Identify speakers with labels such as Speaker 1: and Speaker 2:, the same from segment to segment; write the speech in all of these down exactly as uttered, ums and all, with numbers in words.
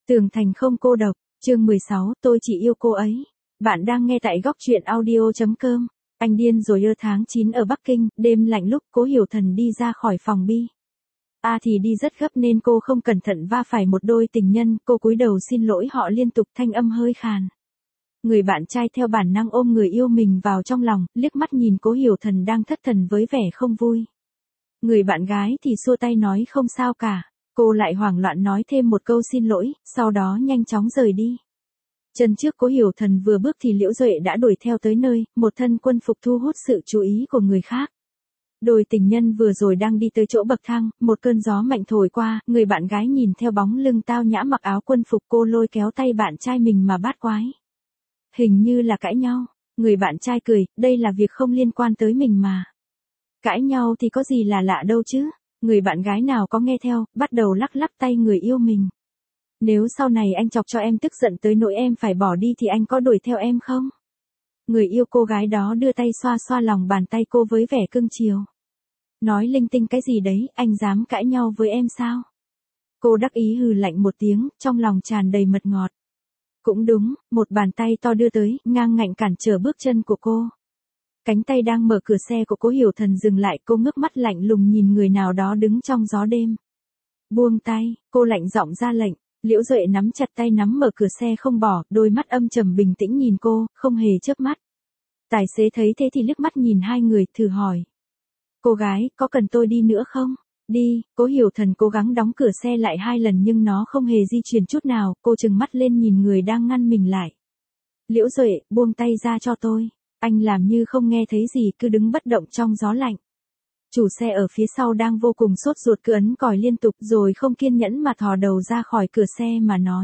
Speaker 1: Tường thành không cô độc, chương mười sáu, tôi chỉ yêu cô ấy. Bạn đang nghe tại góc truyện audio chấm com. Anh điên rồi ơ. Tháng chín ở Bắc Kinh, đêm lạnh lúc Cố Hiểu Thần đi ra khỏi phòng bi. A thì đi rất gấp nên cô không cẩn thận va phải một đôi tình nhân, cô cúi đầu xin lỗi họ liên tục, thanh âm hơi khàn. Người bạn trai theo bản năng ôm người yêu mình vào trong lòng, liếc mắt nhìn Cố Hiểu Thần đang thất thần với vẻ không vui. Người bạn gái thì xua tay nói không sao cả. Cô lại hoảng loạn nói thêm một câu xin lỗi, sau đó nhanh chóng rời đi. Chân trước Cố Hiểu Thần vừa bước thì Liễu Duệ đã đuổi theo tới nơi, một thân quân phục thu hút sự chú ý của người khác. Đôi tình nhân vừa rồi đang đi tới chỗ bậc thang, một cơn gió mạnh thổi qua, người bạn gái nhìn theo bóng lưng tao nhã mặc áo quân phục, cô lôi kéo tay bạn trai mình mà bát quái. Hình như là cãi nhau, người bạn trai cười, đây là việc không liên quan tới mình mà. Cãi nhau thì có gì là lạ đâu chứ. Người bạn gái nào có nghe theo, bắt đầu lắc lắc tay người yêu mình. Nếu sau này anh chọc cho em tức giận tới nỗi em phải bỏ đi thì anh có đuổi theo em không? Người yêu cô gái đó đưa tay xoa xoa lòng bàn tay cô với vẻ cưng chiều. Nói linh tinh cái gì đấy, anh dám cãi nhau với em sao? Cô đắc ý hừ lạnh một tiếng, trong lòng tràn đầy mật ngọt. Cũng đúng, một bàn tay to đưa tới, ngang ngạnh cản trở bước chân của cô. Cánh tay đang mở cửa xe của Cố Hiểu Thần dừng lại, cô ngước mắt lạnh lùng nhìn người nào đó đứng trong gió đêm. Buông tay, cô lạnh giọng ra lệnh. Liễu Duệ nắm chặt tay nắm mở cửa xe không bỏ, đôi mắt âm trầm bình tĩnh nhìn cô, không hề chớp mắt. Tài xế thấy thế thì liếc mắt nhìn hai người, thử hỏi. Cô gái, có cần tôi đi nữa không? Đi. Cố Hiểu Thần cố gắng đóng cửa xe lại hai lần nhưng nó không hề di chuyển chút nào, cô trừng mắt lên nhìn người đang ngăn mình lại. Liễu Duệ, buông tay ra cho tôi. Anh làm như không nghe thấy gì, cứ đứng bất động trong gió lạnh. Chủ xe ở phía sau đang vô cùng sốt ruột, cứ ấn còi liên tục rồi không kiên nhẫn mà thò đầu ra khỏi cửa xe mà nói.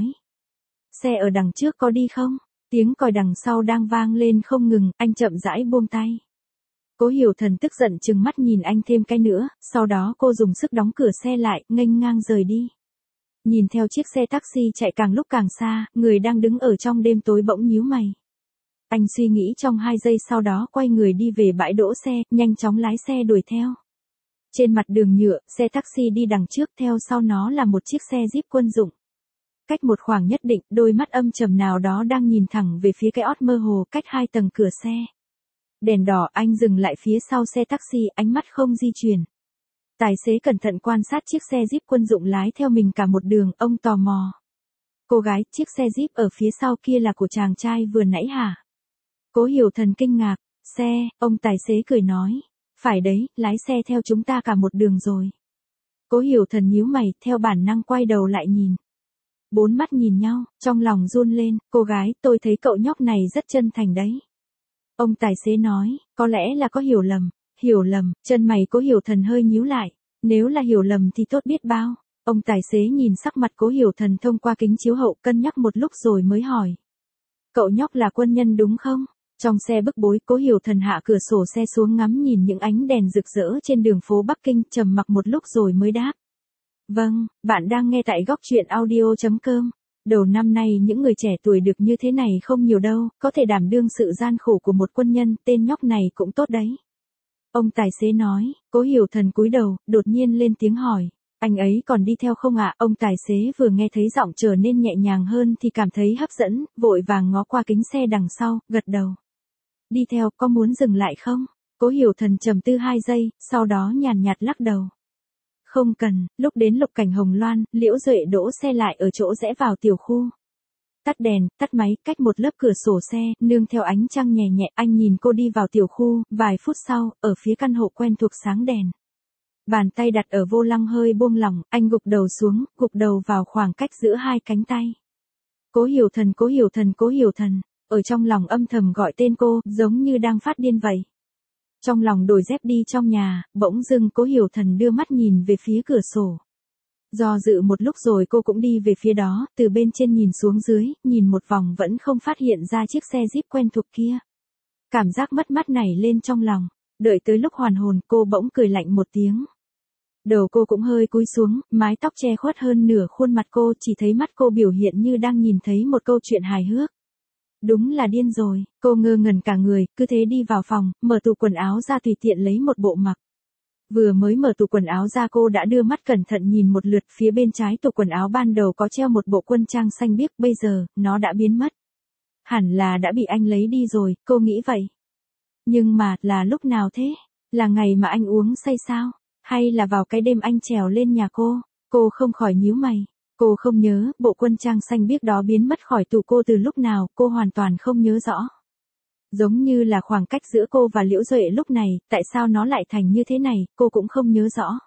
Speaker 1: Xe ở đằng trước có đi không? Tiếng còi đằng sau đang vang lên không ngừng, anh chậm rãi buông tay. Cố Hiểu Thần tức giận trừng mắt nhìn anh thêm cái nữa, sau đó cô dùng sức đóng cửa xe lại, nghênh ngang rời đi. Nhìn theo chiếc xe taxi chạy càng lúc càng xa, người đang đứng ở trong đêm tối bỗng nhíu mày. Anh suy nghĩ trong hai giây sau đó quay người đi về bãi đỗ xe, nhanh chóng lái xe đuổi theo. Trên mặt đường nhựa, xe taxi đi đằng trước, theo sau nó là một chiếc xe Jeep quân dụng. Cách một khoảng nhất định, đôi mắt âm trầm nào đó đang nhìn thẳng về phía cái ót mơ hồ cách hai tầng cửa xe. Đèn đỏ, anh dừng lại phía sau xe taxi, ánh mắt không di chuyển. Tài xế cẩn thận quan sát chiếc xe Jeep quân dụng lái theo mình cả một đường, ông tò mò. Cô gái, chiếc xe Jeep ở phía sau kia là của chàng trai vừa nãy hả? Cố Hiểu Thần kinh ngạc. Xe, ông tài xế cười nói. Phải đấy, lái xe theo chúng ta cả một đường rồi. Cố Hiểu Thần nhíu mày, theo bản năng quay đầu lại nhìn. Bốn mắt nhìn nhau, trong lòng run lên. Cô gái, tôi thấy cậu nhóc này rất chân thành đấy. Ông tài xế nói, có lẽ là có hiểu lầm. Hiểu lầm, chân mày Cố Hiểu Thần hơi nhíu lại. Nếu là hiểu lầm thì tốt biết bao. Ông tài xế nhìn sắc mặt Cố Hiểu Thần thông qua kính chiếu hậu, cân nhắc một lúc rồi mới hỏi. Cậu nhóc là quân nhân đúng không? Trong xe bức bối, Cố Hiểu Thần hạ cửa sổ xe xuống ngắm nhìn những ánh đèn rực rỡ trên đường phố Bắc Kinh, trầm mặc một lúc rồi mới đáp. Vâng, bạn đang nghe tại góc truyện audio chấm com. Đầu năm nay những người trẻ tuổi được như thế này không nhiều đâu, có thể đảm đương sự gian khổ của một quân nhân, tên nhóc này cũng tốt đấy. Ông tài xế nói. Cố Hiểu Thần cúi đầu, đột nhiên lên tiếng hỏi. Anh ấy còn đi theo không ạ? Ông tài xế vừa nghe thấy giọng trở nên nhẹ nhàng hơn thì cảm thấy hấp dẫn, vội vàng ngó qua kính xe đằng sau, gật đầu. Đi theo, có muốn dừng lại không? Cố Hiểu Thần trầm tư hai giây, sau đó nhàn nhạt lắc đầu. Không cần. Lúc đến Lục Cảnh Hồng Loan, Liễu Duệ đỗ xe lại ở chỗ rẽ vào tiểu khu. Tắt đèn, tắt máy, cách một lớp cửa sổ xe, nương theo ánh trăng nhẹ nhẹ, anh nhìn cô đi vào tiểu khu, vài phút sau, ở phía căn hộ quen thuộc sáng đèn. Bàn tay đặt ở vô lăng hơi buông lỏng, anh gục đầu xuống, gục đầu vào khoảng cách giữa hai cánh tay. Cố Hiểu Thần, Cố Hiểu Thần, Cố Hiểu Thần, ở trong lòng âm thầm gọi tên cô, giống như đang phát điên vậy. Trong lòng đổi dép đi trong nhà, bỗng dưng Cố Hiểu Thần đưa mắt nhìn về phía cửa sổ. Do dự một lúc rồi cô cũng đi về phía đó, từ bên trên nhìn xuống dưới, nhìn một vòng vẫn không phát hiện ra chiếc xe Jeep quen thuộc kia. Cảm giác mất mát nảy lên trong lòng, đợi tới lúc hoàn hồn, cô bỗng cười lạnh một tiếng. Đầu cô cũng hơi cúi xuống, mái tóc che khuất hơn nửa khuôn mặt cô, chỉ thấy mắt cô biểu hiện như đang nhìn thấy một câu chuyện hài hước. Đúng là điên rồi, cô ngơ ngẩn cả người, cứ thế đi vào phòng, mở tủ quần áo ra tùy tiện lấy một bộ mặc. Vừa mới mở tủ quần áo ra cô đã đưa mắt cẩn thận nhìn một lượt, phía bên trái tủ quần áo ban đầu có treo một bộ quân trang xanh biếc, bây giờ, nó đã biến mất. Hẳn là đã bị anh lấy đi rồi, cô nghĩ vậy. Nhưng mà, là lúc nào thế? Là ngày mà anh uống say sao? Hay là vào cái đêm anh trèo lên nhà cô? Cô không khỏi nhíu mày. Cô không nhớ, bộ quân trang xanh biếc đó biến mất khỏi tủ cô từ lúc nào, cô hoàn toàn không nhớ rõ. Giống như là khoảng cách giữa cô và Liễu Duệ lúc này, tại sao nó lại thành như thế này, cô cũng không nhớ rõ.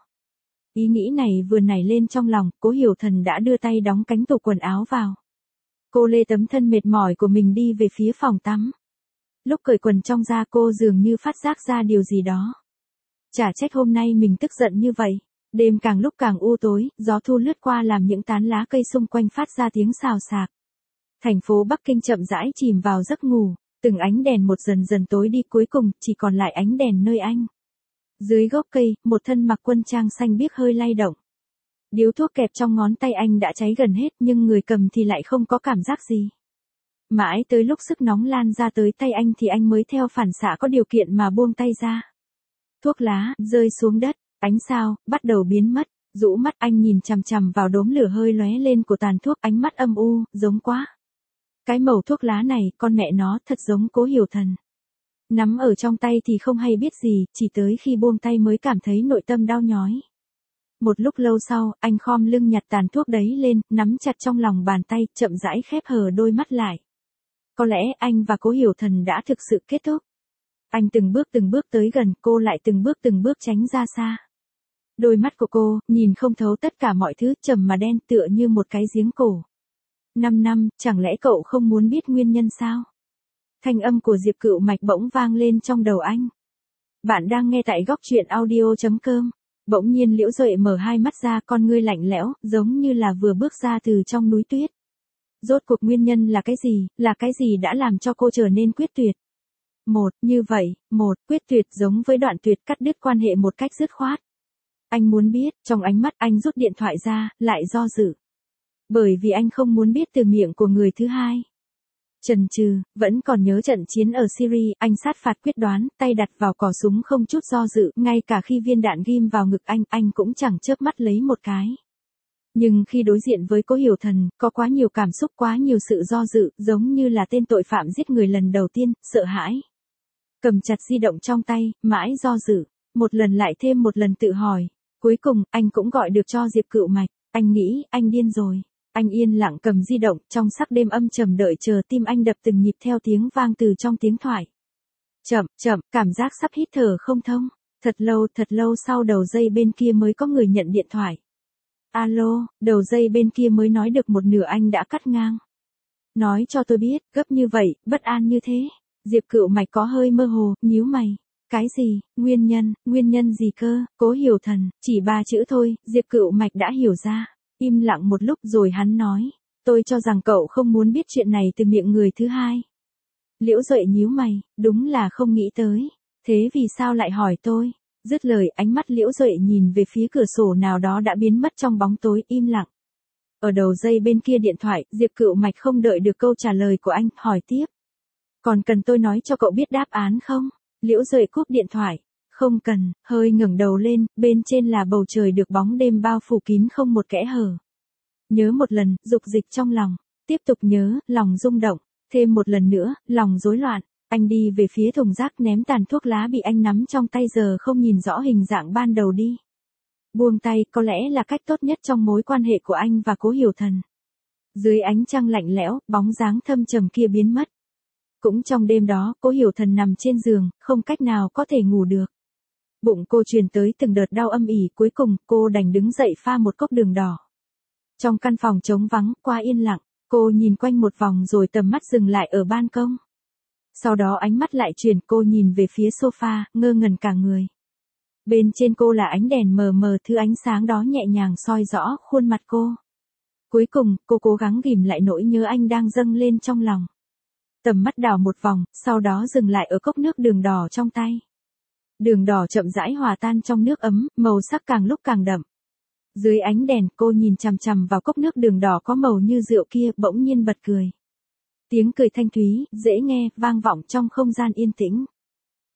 Speaker 1: Ý nghĩ này vừa nảy lên trong lòng, Cố Hiểu Thần đã đưa tay đóng cánh tủ quần áo vào. Cô lê tấm thân mệt mỏi của mình đi về phía phòng tắm. Lúc cởi quần trong ra cô dường như phát giác ra điều gì đó. Chả trách hôm nay mình tức giận như vậy. Đêm càng lúc càng u tối, gió thu lướt qua làm những tán lá cây xung quanh phát ra tiếng xào xạc. Thành phố Bắc Kinh chậm rãi chìm vào giấc ngủ, từng ánh đèn một dần dần tối đi, cuối cùng chỉ còn lại ánh đèn nơi anh. Dưới gốc cây, một thân mặc quân trang xanh biếc hơi lay động. Điếu thuốc kẹp trong ngón tay anh đã cháy gần hết, nhưng người cầm thì lại không có cảm giác gì. Mãi tới lúc sức nóng lan ra tới tay anh thì anh mới theo phản xạ có điều kiện mà buông tay ra. Thuốc lá rơi xuống đất, ánh sao bắt đầu biến mất, rũ mắt anh nhìn chằm chằm vào đốm lửa hơi lóe lên của tàn thuốc, ánh mắt âm u, giống quá. Cái mẩu thuốc lá này, con mẹ nó, thật giống Cố Hiểu Thần. Nắm ở trong tay thì không hay biết gì, chỉ tới khi buông tay mới cảm thấy nội tâm đau nhói. Một lúc lâu sau, anh khom lưng nhặt tàn thuốc đấy lên, nắm chặt trong lòng bàn tay, chậm rãi khép hờ đôi mắt lại. Có lẽ anh và Cố Hiểu Thần đã thực sự kết thúc. Anh từng bước từng bước tới gần, cô lại từng bước từng bước tránh ra xa. Đôi mắt của cô, nhìn không thấu tất cả mọi thứ, trầm mà đen tựa như một cái giếng cổ. Năm năm, chẳng lẽ cậu không muốn biết nguyên nhân sao? Thanh âm của Diệp Cựu Mạch bỗng vang lên trong đầu anh. Bạn đang nghe tại góc truyện audio chấm com. Bỗng nhiên Liễu Duệ mở hai mắt ra, con ngươi lạnh lẽo, giống như là vừa bước ra từ trong núi tuyết. Rốt cuộc nguyên nhân là cái gì, là cái gì đã làm cho cô trở nên quyết tuyệt? Một, như vậy, một, quyết tuyệt giống với đoạn tuyệt, cắt đứt quan hệ một cách dứt khoát. Anh muốn biết, trong ánh mắt anh rút điện thoại ra, lại do dự. Bởi vì anh không muốn biết từ miệng của người thứ hai. Chần chừ, vẫn còn nhớ trận chiến ở Syria, anh sát phạt quyết đoán, tay đặt vào cò súng không chút do dự, ngay cả khi viên đạn ghim vào ngực anh, anh cũng chẳng chớp mắt lấy một cái. Nhưng khi đối diện với Cố Hiểu Thần, có quá nhiều cảm xúc, quá nhiều sự do dự, giống như là tên tội phạm giết người lần đầu tiên, sợ hãi. Cầm chặt di động trong tay, mãi do dự, một lần lại thêm một lần tự hỏi. Cuối cùng, anh cũng gọi được cho Diệp Cựu Mạch, anh nghĩ, anh điên rồi. Anh yên lặng cầm di động, trong sắc đêm âm trầm đợi chờ, tim anh đập từng nhịp theo tiếng vang từ trong tiếng thoại. Chậm, chậm, cảm giác sắp hít thở không thông. Thật lâu, thật lâu sau đầu dây bên kia mới có người nhận điện thoại. Alo, đầu dây bên kia mới nói được một nửa anh đã cắt ngang. Nói cho tôi biết, gấp như vậy, bất an như thế. Diệp Cựu Mạch có hơi mơ hồ, nhíu mày. Cái gì, nguyên nhân, nguyên nhân gì cơ, Cố Hiểu Thần, chỉ ba chữ thôi, Diệp Cựu Mạch đã hiểu ra. Im lặng một lúc rồi hắn nói, tôi cho rằng cậu không muốn biết chuyện này từ miệng người thứ hai. Liễu Duệ nhíu mày, đúng là không nghĩ tới. Thế vì sao lại hỏi tôi? Dứt lời, ánh mắt Liễu Duệ nhìn về phía cửa sổ nào đó đã biến mất trong bóng tối, im lặng. Ở đầu dây bên kia điện thoại, Diệp Cựu Mạch không đợi được câu trả lời của anh, hỏi tiếp. Còn cần tôi nói cho cậu biết đáp án không? Liễu Duệ cúp điện thoại. Không cần, hơi ngẩng đầu lên, bên trên là bầu trời được bóng đêm bao phủ kín không một kẽ hở. Nhớ một lần, dục dịch trong lòng. Tiếp tục nhớ, lòng rung động. Thêm một lần nữa, lòng rối loạn. Anh đi về phía thùng rác, ném tàn thuốc lá bị anh nắm trong tay giờ không nhìn rõ hình dạng ban đầu đi. Buông tay có lẽ là cách tốt nhất trong mối quan hệ của anh và Cố Hiểu Thần. Dưới ánh trăng lạnh lẽo, bóng dáng thâm trầm kia biến mất. Cũng trong đêm đó, Cố Hiểu Thần nằm trên giường, không cách nào có thể ngủ được. Bụng cô truyền tới từng đợt đau âm ỉ, cuối cùng, cô đành đứng dậy pha một cốc đường đỏ. Trong căn phòng trống vắng, qua yên lặng, cô nhìn quanh một vòng rồi tầm mắt dừng lại ở ban công. Sau đó ánh mắt lại chuyển, cô nhìn về phía sofa, ngơ ngẩn cả người. Bên trên cô là ánh đèn mờ mờ, thứ ánh sáng đó nhẹ nhàng soi rõ khuôn mặt cô. Cuối cùng, cô cố gắng ghìm lại nỗi nhớ anh đang dâng lên trong lòng. Tầm mắt đảo một vòng, sau đó dừng lại ở cốc nước đường đỏ trong tay. Đường đỏ chậm rãi hòa tan trong nước ấm, màu sắc càng lúc càng đậm. Dưới ánh đèn, cô nhìn chằm chằm vào cốc nước đường đỏ có màu như rượu kia, bỗng nhiên bật cười. Tiếng cười thanh thúy, dễ nghe, vang vọng trong không gian yên tĩnh.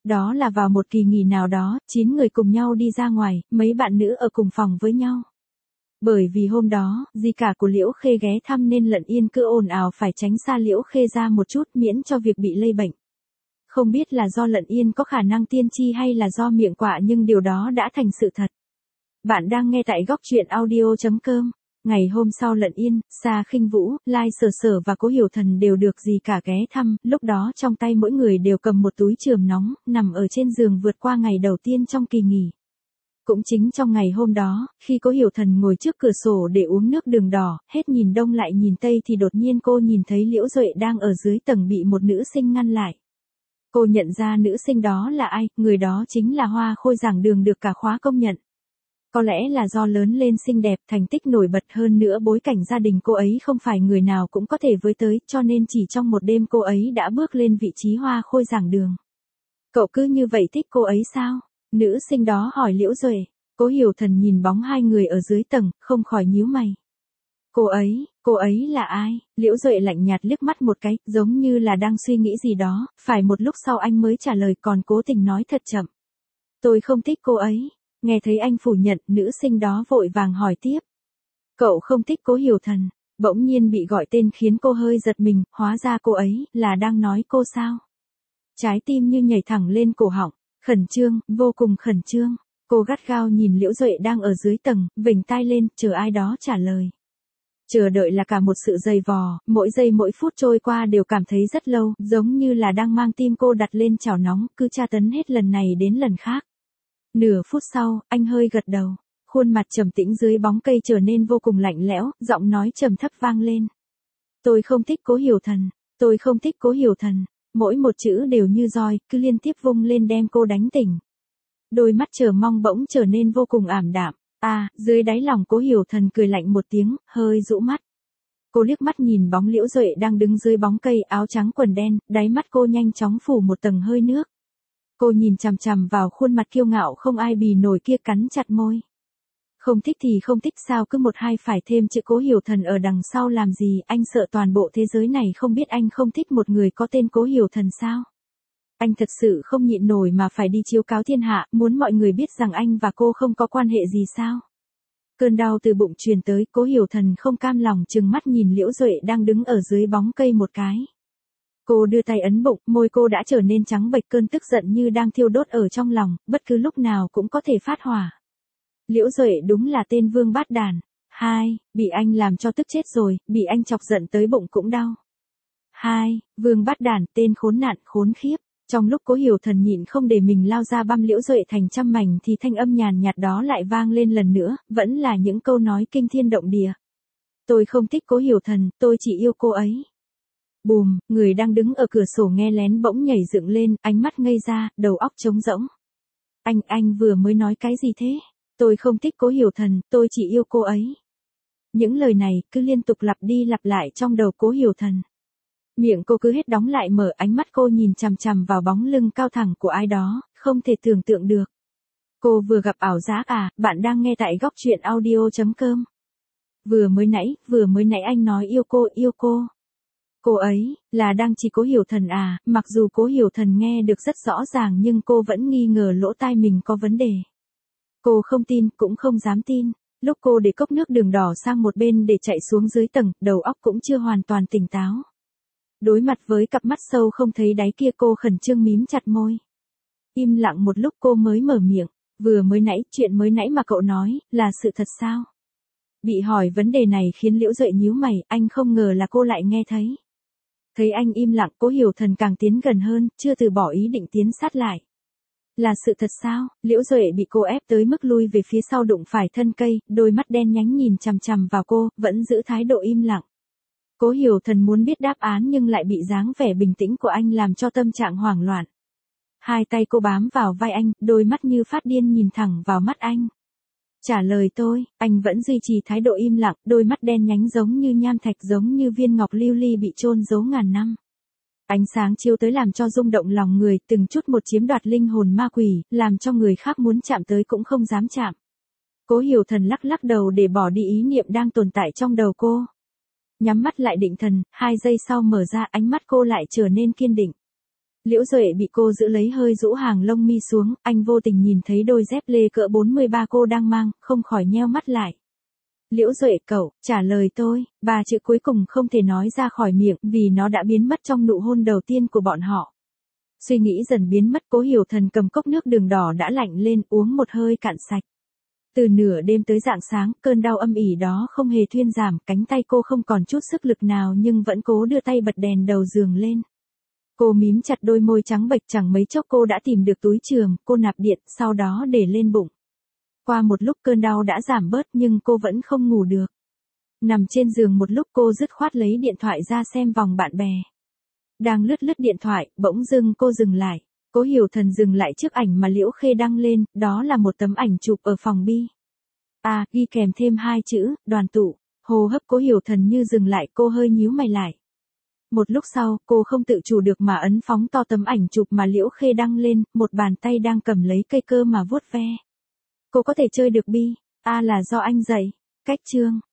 Speaker 1: Đó là vào một kỳ nghỉ nào đó, chín người cùng nhau đi ra ngoài, mấy bạn nữ ở cùng phòng với nhau. Bởi vì hôm đó, dì cả của Liễu Khê ghé thăm nên Lận Yên cứ ồn ào phải tránh xa Liễu Khê ra một chút miễn cho việc bị lây bệnh. Không biết là do Lận Yên có khả năng tiên tri hay là do miệng quạ nhưng điều đó đã thành sự thật. Bạn đang nghe tại góc truyện audio.com. Ngày hôm sau Lận Yên, Sa Khinh Vũ, Lai Sở Sở và Cố Hiểu Thần đều được dì cả ghé thăm, lúc đó trong tay mỗi người đều cầm một túi chườm nóng, nằm ở trên giường vượt qua ngày đầu tiên trong kỳ nghỉ. Cũng chính trong ngày hôm đó, khi Cố Hiểu Thần ngồi trước cửa sổ để uống nước đường đỏ, hết nhìn đông lại nhìn tây thì đột nhiên cô nhìn thấy Liễu Duệ đang ở dưới tầng bị một nữ sinh ngăn lại. Cô nhận ra nữ sinh đó là ai, người đó chính là Hoa Khôi giảng đường được cả khóa công nhận. Có lẽ là do lớn lên xinh đẹp, thành tích nổi bật hơn nữa bối cảnh gia đình cô ấy không phải người nào cũng có thể với tới, cho nên chỉ trong một đêm cô ấy đã bước lên vị trí Hoa Khôi giảng đường. Cậu cứ như vậy thích cô ấy sao? Nữ sinh đó hỏi Liễu Duệ. Cố Hiểu Thần nhìn bóng hai người ở dưới tầng, không khỏi nhíu mày. Cô ấy, cô ấy là ai? Liễu Duệ lạnh nhạt liếc mắt một cái, giống như là đang suy nghĩ gì đó, phải một lúc sau anh mới trả lời còn cố tình nói thật chậm. Tôi không thích cô ấy. Nghe thấy anh phủ nhận, nữ sinh đó vội vàng hỏi tiếp. Cậu không thích Cố Hiểu Thần? Bỗng nhiên bị gọi tên khiến cô hơi giật mình, hóa ra cô ấy là đang nói cô sao? Trái tim như nhảy thẳng lên cổ họng, khẩn trương, vô cùng khẩn trương. Cô gắt gao nhìn Liễu Duệ đang ở dưới tầng, vểnh tai lên, chờ ai đó trả lời. Chờ đợi là cả một sự dày vò, mỗi giây mỗi phút trôi qua đều cảm thấy rất lâu, giống như là đang mang tim cô đặt lên chảo nóng, cứ tra tấn hết lần này đến lần khác. Nửa phút sau, anh hơi gật đầu, khuôn mặt trầm tĩnh dưới bóng cây trở nên vô cùng lạnh lẽo, giọng nói trầm thấp vang lên. Tôi không thích Cố Hiểu Thần, tôi không thích Cố Hiểu Thần, mỗi một chữ đều như roi, cứ liên tiếp vung lên đem cô đánh tỉnh. Đôi mắt chờ mong bỗng trở nên vô cùng ảm đạm. À, dưới đáy lòng Cố Hiểu Thần cười lạnh một tiếng, hơi rũ mắt. Cô liếc mắt nhìn bóng Liễu Duệ đang đứng dưới bóng cây, áo trắng quần đen, đáy mắt cô nhanh chóng phủ một tầng hơi nước. Cô nhìn chằm chằm vào khuôn mặt kiêu ngạo không ai bì nổi kia, cắn chặt môi. Không thích thì không thích sao cứ một hai phải thêm chữ Cố Hiểu Thần ở đằng sau làm gì, anh sợ toàn bộ thế giới này không biết anh không thích một người có tên Cố Hiểu Thần sao? Anh thật sự không nhịn nổi mà phải đi chiếu cáo thiên hạ, muốn mọi người biết rằng anh và cô không có quan hệ gì sao? Cơn đau từ bụng truyền tới, Cố Hiểu Thần không cam lòng trừng mắt nhìn Liễu Duệ đang đứng ở dưới bóng cây một cái. Cô đưa tay ấn bụng, môi cô đã trở nên trắng bệch, cơn tức giận như đang thiêu đốt ở trong lòng, bất cứ lúc nào cũng có thể phát hỏa. Liễu Duệ đúng là tên vương bát đàn. Hai, bị anh làm cho tức chết rồi, bị anh chọc giận tới bụng cũng đau. Hai, vương bát đàn, tên khốn nạn, khốn khiếp. Trong lúc Cố Hiểu Thần nhịn không để mình lao ra băm Liễu Duệ thành trăm mảnh thì thanh âm nhàn nhạt đó lại vang lên lần nữa, vẫn là những câu nói kinh thiên động địa. Tôi không thích Cố Hiểu Thần, tôi chỉ yêu cô ấy. Bùm, người đang đứng ở cửa sổ nghe lén bỗng nhảy dựng lên, ánh mắt ngây ra, đầu óc trống rỗng. Anh, anh vừa mới nói cái gì thế? Tôi không thích Cố Hiểu Thần, tôi chỉ yêu cô ấy. Những lời này cứ liên tục lặp đi lặp lại trong đầu Cố Hiểu Thần. Miệng cô cứ hết đóng lại mở, ánh mắt cô nhìn chằm chằm vào bóng lưng cao thẳng của ai đó, không thể tưởng tượng được. Cô vừa gặp ảo giác à? Bạn đang nghe tại góc truyện audio.com. Vừa mới nãy, vừa mới nãy anh nói yêu cô, yêu cô. Cô ấy, là đang chỉ Cố Hiểu Thần à? Mặc dù Cố Hiểu Thần nghe được rất rõ ràng nhưng cô vẫn nghi ngờ lỗ tai mình có vấn đề. Cô không tin, cũng không dám tin. Lúc cô để cốc nước đường đỏ sang một bên để chạy xuống dưới tầng, đầu óc cũng chưa hoàn toàn tỉnh táo. Đối mặt với cặp mắt sâu không thấy đáy kia, cô khẩn trương mím chặt môi. Im lặng một lúc cô mới mở miệng. Vừa mới nãy, chuyện mới nãy mà cậu nói, là sự thật sao? Bị hỏi vấn đề này khiến Liễu Duệ nhíu mày, anh không ngờ là cô lại nghe thấy. Thấy anh im lặng, Cố Hiểu Thần càng tiến gần hơn, chưa từ bỏ ý định tiến sát lại. Là sự thật sao? Liễu Duệ bị cô ép tới mức lui về phía sau đụng phải thân cây, đôi mắt đen nhánh nhìn chằm chằm vào cô, vẫn giữ thái độ im lặng. Cố Hiểu Thần muốn biết đáp án nhưng lại bị dáng vẻ bình tĩnh của anh làm cho tâm trạng hoảng loạn. Hai tay cô bám vào vai anh, đôi mắt như phát điên nhìn thẳng vào mắt anh. Trả lời tôi, anh vẫn duy trì thái độ im lặng, đôi mắt đen nhánh giống như nham thạch, giống như viên ngọc lưu ly bị chôn giấu ngàn năm. Ánh sáng chiếu tới làm cho rung động lòng người, từng chút một chiếm đoạt linh hồn ma quỷ, làm cho người khác muốn chạm tới cũng không dám chạm. Cố Hiểu Thần lắc lắc đầu để bỏ đi ý niệm đang tồn tại trong đầu cô. Nhắm mắt lại định thần, hai giây sau mở ra, ánh mắt cô lại trở nên kiên định. Liễu Duệ bị cô giữ lấy hơi rũ hàng lông mi xuống, anh vô tình nhìn thấy đôi dép lê cỡ bốn mươi ba cô đang mang, không khỏi nheo mắt lại. Liễu Duệ cậu, trả lời tôi, ba chữ cuối cùng không thể nói ra khỏi miệng vì nó đã biến mất trong nụ hôn đầu tiên của bọn họ. Suy nghĩ dần biến mất, Cố Hiểu Thần cầm cốc nước đường đỏ đã lạnh lên uống một hơi cạn sạch. Từ nửa đêm tới rạng sáng, cơn đau âm ỉ đó không hề thuyên giảm, cánh tay cô không còn chút sức lực nào nhưng vẫn cố đưa tay bật đèn đầu giường lên. Cô mím chặt đôi môi trắng bệch, chẳng mấy chốc cô đã tìm được túi chườm, cô nạp điện, sau đó để lên bụng. Qua một lúc cơn đau đã giảm bớt nhưng cô vẫn không ngủ được. Nằm trên giường một lúc cô dứt khoát lấy điện thoại ra xem vòng bạn bè. Đang lướt lướt điện thoại, bỗng dưng cô dừng lại. Cố Hiểu Thần dừng lại trước ảnh mà Liễu Khê đăng lên, đó là một tấm ảnh chụp ở phòng bi. À, ghi kèm thêm hai chữ, đoàn tụ. Hô hấp Cố Hiểu Thần như dừng lại, cô hơi nhíu mày lại. Một lúc sau, cô không tự chủ được mà ấn phóng to tấm ảnh chụp mà Liễu Khê đăng lên, một bàn tay đang cầm lấy cây cơ mà vuốt ve. Cô có thể chơi được bi, a à là do anh dạy. Cách chương.